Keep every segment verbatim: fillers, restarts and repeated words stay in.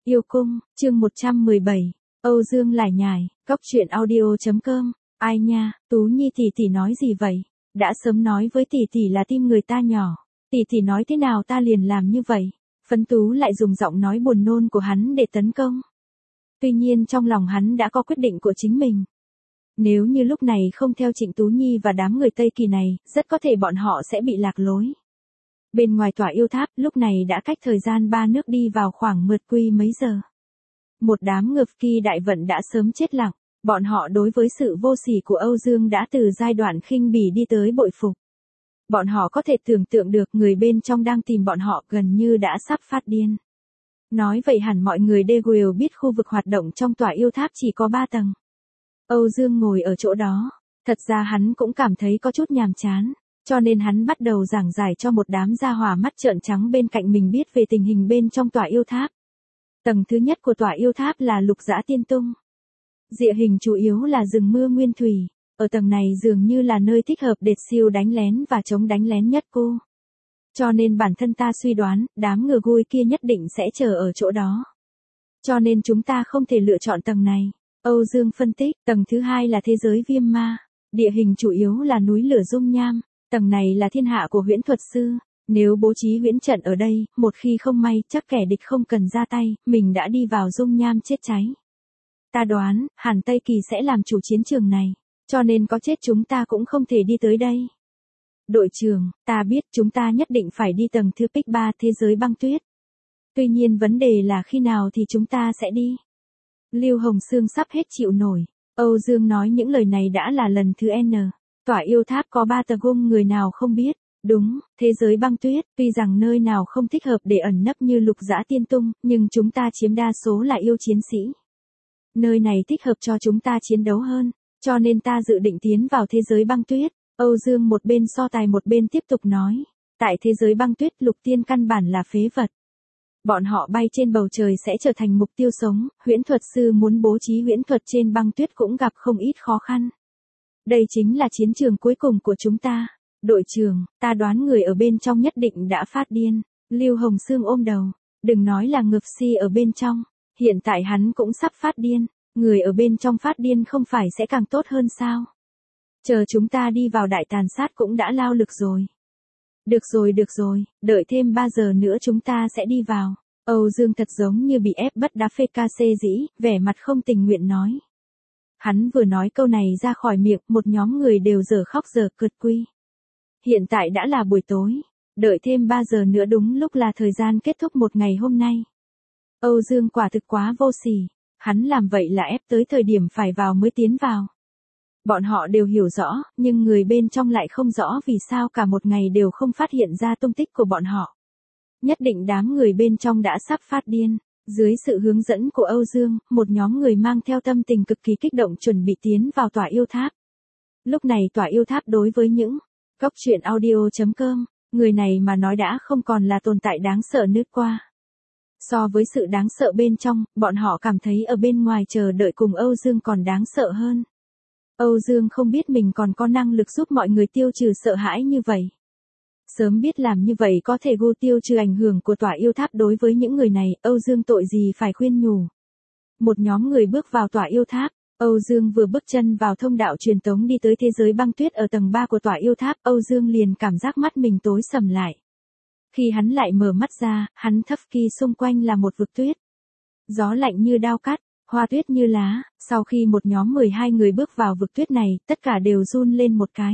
Yêu cung, chương một trăm mười bảy, Âu Dương lải nhải, cóc truyện audio.com, ai nha, Tú Nhi tỷ tỷ nói gì vậy? Đã sớm nói với tỷ tỷ là tim người ta nhỏ, tỷ tỷ nói thế nào ta liền làm như vậy. Phấn Tú lại dùng giọng nói buồn nôn của hắn để tấn công. Tuy nhiên trong lòng hắn đã có quyết định của chính mình. Nếu như lúc này không theo Trịnh Tú Nhi và đám người Tây Kỳ này, rất có thể bọn họ sẽ bị lạc lối. Bên ngoài tỏa yêu tháp, lúc này đã cách thời gian ba nước đi vào khoảng mượt quy mấy giờ. Một đám ngược kỳ đại vận đã sớm chết lặng, bọn họ đối với sự vô sỉ của Âu Dương đã từ giai đoạn khinh bỉ đi tới bội phục. Bọn họ có thể tưởng tượng được người bên trong đang tìm bọn họ gần như đã sắp phát điên. Nói vậy hẳn mọi người đều biết khu vực hoạt động trong tòa yêu tháp chỉ có ba tầng. Âu Dương ngồi ở chỗ đó, thật ra hắn cũng cảm thấy có chút nhàm chán, cho nên hắn bắt đầu giảng giải cho một đám gia hỏa mắt trợn trắng bên cạnh mình biết về tình hình bên trong tòa yêu tháp. Tầng thứ nhất của tòa yêu tháp là Lục Dã Tiên Tung. Địa hình chủ yếu là rừng mưa nguyên thủy, ở tầng này dường như là nơi thích hợp để siêu đánh lén và chống đánh lén nhất cô. Cho nên bản thân ta suy đoán, đám ngừa gui kia nhất định sẽ chờ ở chỗ đó. Cho nên chúng ta không thể lựa chọn tầng này. Âu Dương phân tích, tầng thứ hai là thế giới viêm ma. Địa hình chủ yếu là núi lửa dung nham. Tầng này là thiên hạ của huyễn thuật sư. Nếu bố trí huyễn trận ở đây, một khi không may, chắc kẻ địch không cần ra tay, mình đã đi vào dung nham chết cháy. Ta đoán, hẳn Tây Kỳ sẽ làm chủ chiến trường này. Cho nên có chết chúng ta cũng không thể đi tới đây. Đội trưởng, ta biết chúng ta nhất định phải đi tầng thứ pick ba thế giới băng tuyết. Tuy nhiên vấn đề là khi nào thì chúng ta sẽ đi. Lưu Hồng Sương sắp hết chịu nổi. Âu Dương nói những lời này đã là lần thứ N. Tỏa yêu tháp có ba tầng cung người nào không biết. Đúng, thế giới băng tuyết, tuy rằng nơi nào không thích hợp để ẩn nấp như Lục Dã Tiên Tung, nhưng chúng ta chiếm đa số là yêu chiến sĩ. Nơi này thích hợp cho chúng ta chiến đấu hơn, cho nên ta dự định tiến vào thế giới băng tuyết. Âu Dương một bên so tài một bên tiếp tục nói. Tại thế giới băng tuyết Lục Tiên căn bản là phế vật. Bọn họ bay trên bầu trời sẽ trở thành mục tiêu sống, huyễn thuật sư muốn bố trí huyễn thuật trên băng tuyết cũng gặp không ít khó khăn. Đây chính là chiến trường cuối cùng của chúng ta. Đội trưởng, ta đoán người ở bên trong nhất định đã phát điên. Lưu Hồng Sương ôm đầu. Đừng nói là ngược si ở bên trong. Hiện tại hắn cũng sắp phát điên. Người ở bên trong phát điên không phải sẽ càng tốt hơn sao? Chờ chúng ta đi vào đại tàn sát cũng đã lao lực rồi. Được rồi được rồi, đợi thêm ba giờ nữa chúng ta sẽ đi vào. Âu Dương thật giống như bị ép bất đá phê ca xê dĩ, vẻ mặt không tình nguyện nói. Hắn vừa nói câu này ra khỏi miệng, một nhóm người đều dở khóc dở cười quy. Hiện tại đã là buổi tối, đợi thêm ba giờ nữa đúng lúc là thời gian kết thúc một ngày hôm nay. Âu Dương quả thực quá vô sỉ, hắn làm vậy là ép tới thời điểm phải vào mới tiến vào. Bọn họ đều hiểu rõ, nhưng người bên trong lại không rõ vì sao cả một ngày đều không phát hiện ra tung tích của bọn họ. Nhất định đám người bên trong đã sắp phát điên. Dưới sự hướng dẫn của Âu Dương, một nhóm người mang theo tâm tình cực kỳ kích động chuẩn bị tiến vào tòa yêu tháp. Lúc này tòa yêu tháp đối với những cóc truyện audio.com, người này mà nói đã không còn là tồn tại đáng sợ nữa qua. So với sự đáng sợ bên trong, bọn họ cảm thấy ở bên ngoài chờ đợi cùng Âu Dương còn đáng sợ hơn. Âu Dương không biết mình còn có năng lực giúp mọi người tiêu trừ sợ hãi như vậy. Sớm biết làm như vậy có thể vô tiêu trừ ảnh hưởng của tòa yêu tháp đối với những người này, Âu Dương tội gì phải khuyên nhủ. Một nhóm người bước vào tòa yêu tháp, Âu Dương vừa bước chân vào thông đạo truyền tống đi tới thế giới băng tuyết ở tầng ba của tòa yêu tháp, Âu Dương liền cảm giác mắt mình tối sầm lại. Khi hắn lại mở mắt ra, hắn thấp kỳ xung quanh là một vực tuyết. Gió lạnh như đao cắt. Hoa tuyết như lá, sau khi một nhóm mười hai người bước vào vực tuyết này, tất cả đều run lên một cái.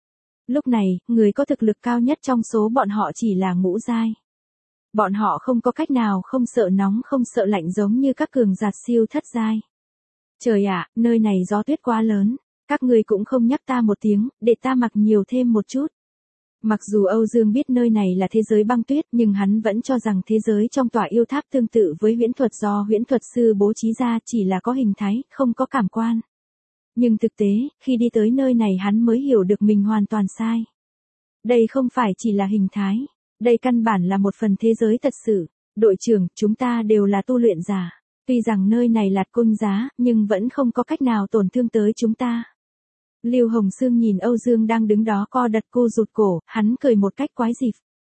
Lúc này, người có thực lực cao nhất trong số bọn họ chỉ là ngũ giai. Bọn họ không có cách nào không sợ nóng không sợ lạnh giống như các cường giạt siêu thất giai. Trời ạ, nơi này gió tuyết quá lớn, các người cũng không nhắc ta một tiếng, để ta mặc nhiều thêm một chút. Mặc dù Âu Dương biết nơi này là thế giới băng tuyết nhưng hắn vẫn cho rằng thế giới trong tòa yêu tháp tương tự với huyễn thuật do huyễn thuật sư bố trí ra chỉ là có hình thái, không có cảm quan. Nhưng thực tế, khi đi tới nơi này hắn mới hiểu được mình hoàn toàn sai. Đây không phải chỉ là hình thái, đây căn bản là một phần thế giới thật sự. Đội trưởng, chúng ta đều là tu luyện giả. Tuy rằng nơi này là cung giá, nhưng vẫn không có cách nào tổn thương tới chúng ta. Lưu Hồng Sương nhìn Âu Dương đang đứng đó co đật cô rụt cổ, hắn cười một cách quái dịp.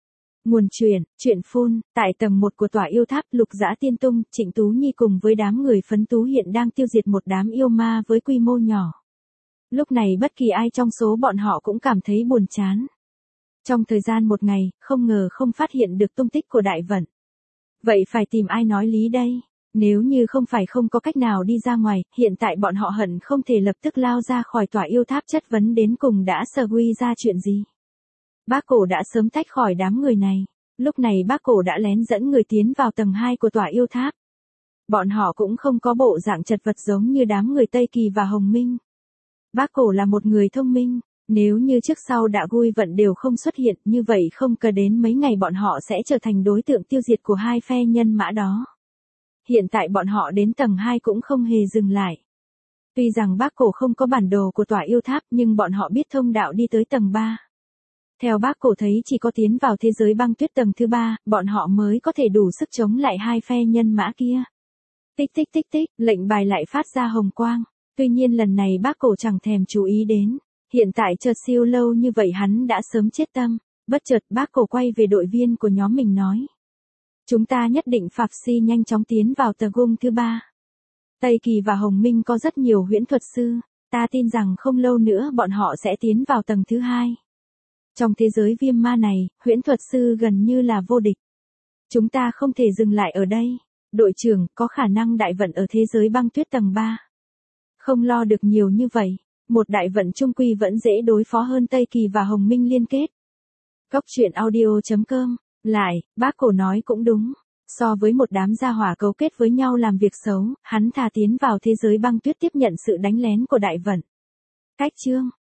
Nguồn truyện, truyện phun, tại tầng một của tòa yêu tháp Lục Dã Tiên Tung, Trịnh Tú Nhi cùng với đám người phấn tú hiện đang tiêu diệt một đám yêu ma với quy mô nhỏ. Lúc này bất kỳ ai trong số bọn họ cũng cảm thấy buồn chán. Trong thời gian một ngày, không ngờ không phát hiện được tung tích của đại vận. Vậy phải tìm ai nói lý đây? Nếu như không phải không có cách nào đi ra ngoài, hiện tại bọn họ hận không thể lập tức lao ra khỏi tòa yêu tháp chất vấn đến cùng đã sờ quy ra chuyện gì. Bác Cổ đã sớm tách khỏi đám người này. Lúc này bác Cổ đã lén dẫn người tiến vào tầng hai của tòa yêu tháp. Bọn họ cũng không có bộ dạng chật vật giống như đám người Tây Kỳ và Hồng Minh. Bác Cổ là một người thông minh. Nếu như trước sau Đạ Gui Vận đều không xuất hiện, như vậy không cần đến mấy ngày bọn họ sẽ trở thành đối tượng tiêu diệt của hai phe nhân mã đó. Hiện tại bọn họ đến tầng hai cũng không hề dừng lại. Tuy rằng bác Cổ không có bản đồ của tòa yêu tháp nhưng bọn họ biết thông đạo đi tới tầng ba. Theo bác Cổ thấy chỉ có tiến vào thế giới băng tuyết tầng thứ ba, bọn họ mới có thể đủ sức chống lại hai phe nhân mã kia. Tích tích tích tích, lệnh bài lại phát ra hồng quang. Tuy nhiên lần này bác Cổ chẳng thèm chú ý đến. Hiện tại chợt siêu lâu như vậy hắn đã sớm chết tâm. Bất chợt bác Cổ quay về đội viên của nhóm mình nói. Chúng ta nhất định phạp si nhanh chóng tiến vào tầng gung thứ ba. Tây Kỳ và Hồng Minh có rất nhiều huyễn thuật sư. Ta tin rằng không lâu nữa bọn họ sẽ tiến vào tầng thứ hai. Trong thế giới viêm ma này, huyễn thuật sư gần như là vô địch. Chúng ta không thể dừng lại ở đây. Đội trưởng, có khả năng đại vận ở thế giới băng tuyết tầng ba. Không lo được nhiều như vậy. Một đại vận trung quy vẫn dễ đối phó hơn Tây Kỳ và Hồng Minh liên kết. Cốc truyện audio chấm com. Lại, bác Cổ nói cũng đúng. So với một đám gia hỏa cấu kết với nhau làm việc xấu, hắn thà tiến vào thế giới băng tuyết tiếp nhận sự đánh lén của đại vận. Cách chương.